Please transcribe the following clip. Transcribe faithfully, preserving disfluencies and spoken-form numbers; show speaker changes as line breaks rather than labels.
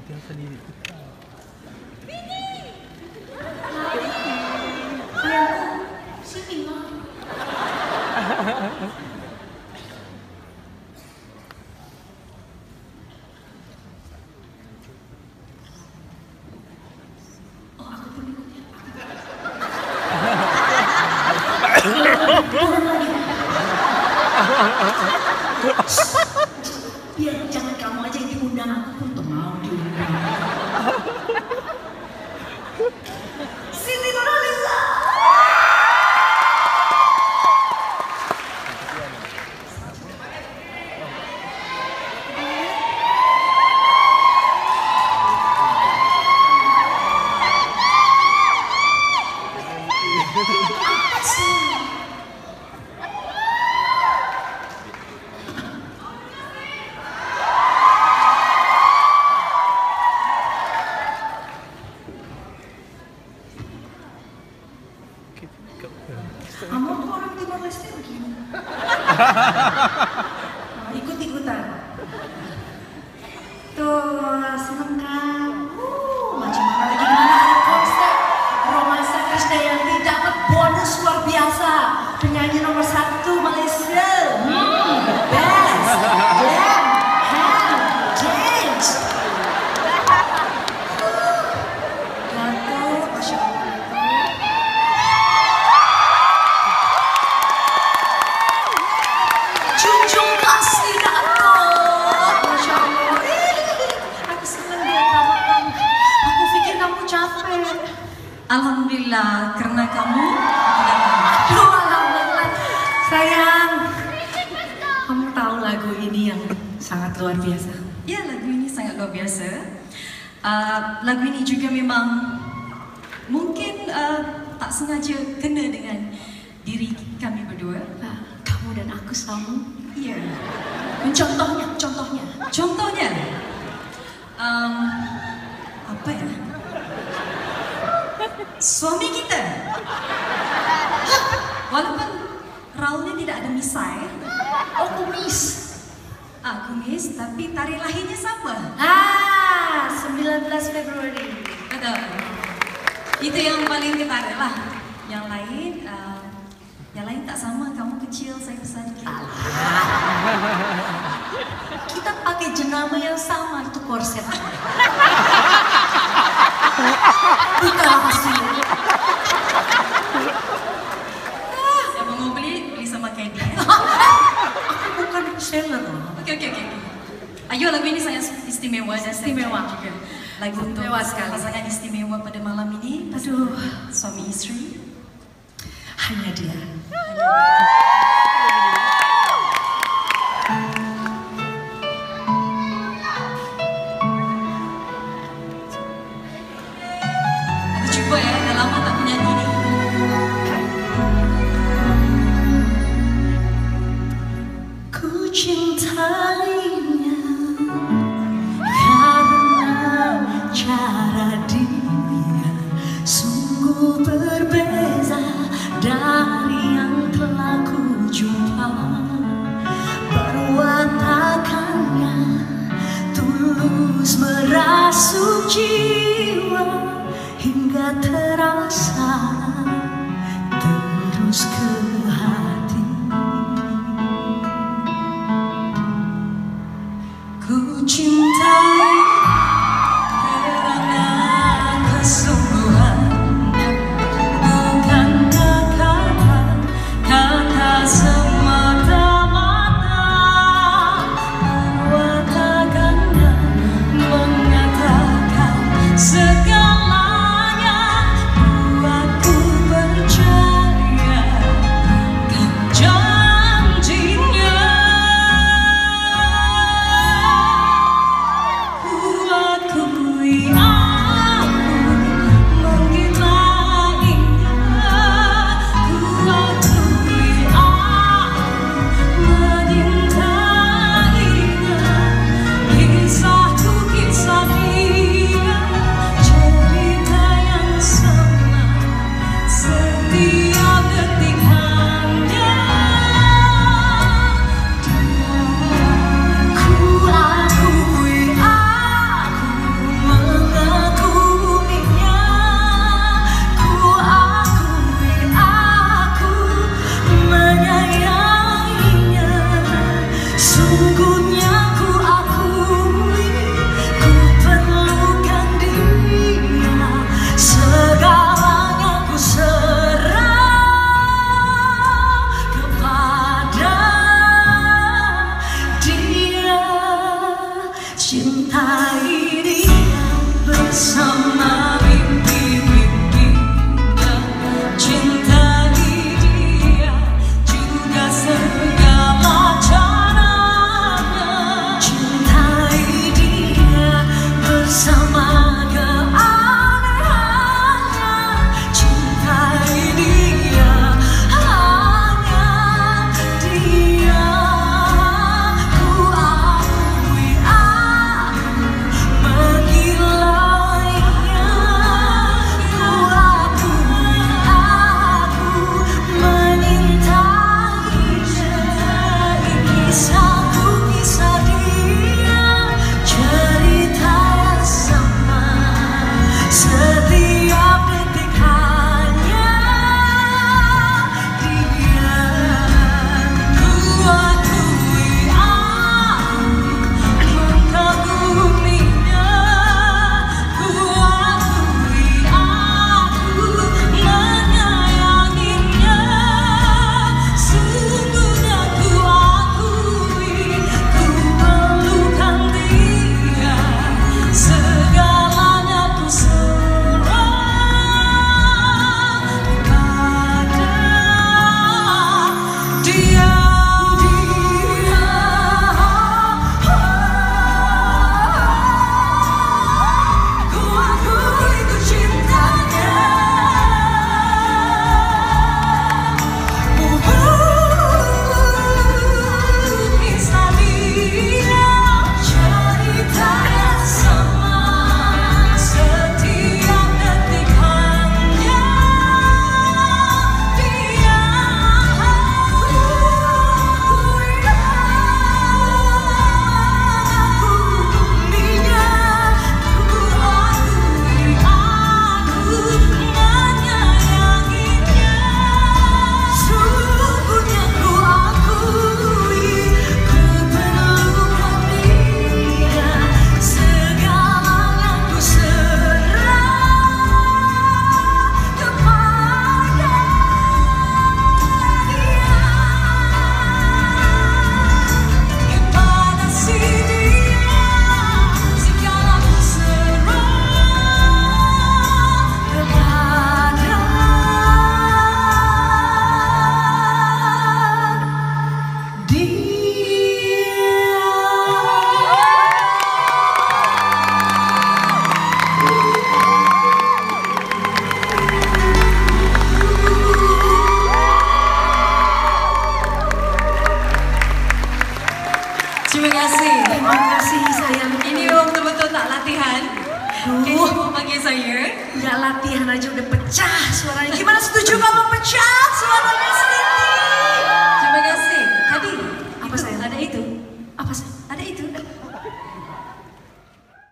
Tiang sendiri.
Sini lah. Oh, aku pun ikutnya. Biar jangan kamu aja yang diundang, aku pun tuh mau diundang. Siti Nurhaliza. Kamu tuh orang Timor Leste begini. Ikut-ikutan. Tuh, seneng kan? Uh, macam mana lagi gimana ada konsep Romansa Krisdayanti dapat bonus luar biasa. Penyanyi nomor satu Malaysia. Hmm, best. Glam, ham, dance. Gatot, Masya Allah. Junjung kasih Datuk, Masya Allah. Aku senang lihat kamu. Aku pikir kamu capek.
Alhamdulillah, karena kamu aku datang.
Aduh, alhamdulillah. Sayang, kamu tahu lagu ini yang sangat luar biasa.
Ya, lagu ini sangat luar biasa. Uh, lagu ini juga memang mungkin uh, tak sengaja kena dengan diri kami berdua.
Nah, kamu dan aku sama.
Iya.
Contohnya, contohnya.
Contohnya, um, apa ya? Suami kita. Walaupun raulnya tidak ada misai,
Oh, kumis.
ah, kumis, tapi tari lahirnya sama.
Ah, sembilan belas Februari.
Betul. Itu yang paling ketarik lah. Yang lain, uh, yang lain tak sama. Kamu kecil, saya besar dikit.
Kita pakai jenama yang sama, itu korset. Bukan rahasia.
Siapa mau beli, beli sama Candy.
Aku bukan reseller.
Oke, oke, oke. Ayo, lagu ini sangat istimewa dan saya
Istimewa.
juga. Lagu untuk
Istimewa sekali.
pasangan istimewa pada malam ini.
Aduh,
Suami istri.
hanya dia.
Aku coba ya, dah lama tak menyanyi ni.
Ku cintainya karena cara dia sungguh berbeza dari yang telah ku jumpa. Perwatakannya tulus merasuk jiwa hingga terasa terus ke hati. Ku cintai karena kesungguhannya, bukan kata-kata semata-mata. Perwatakannya mengatakan segalanya, buat
saya.
Nggak latihan aja udah pecah suaranya. Gimana, setuju kamu pecah suaranya Siti?
Terima kasih. Tadi
Apa
itu,
saya?
ada itu.
Apa sih?
Ada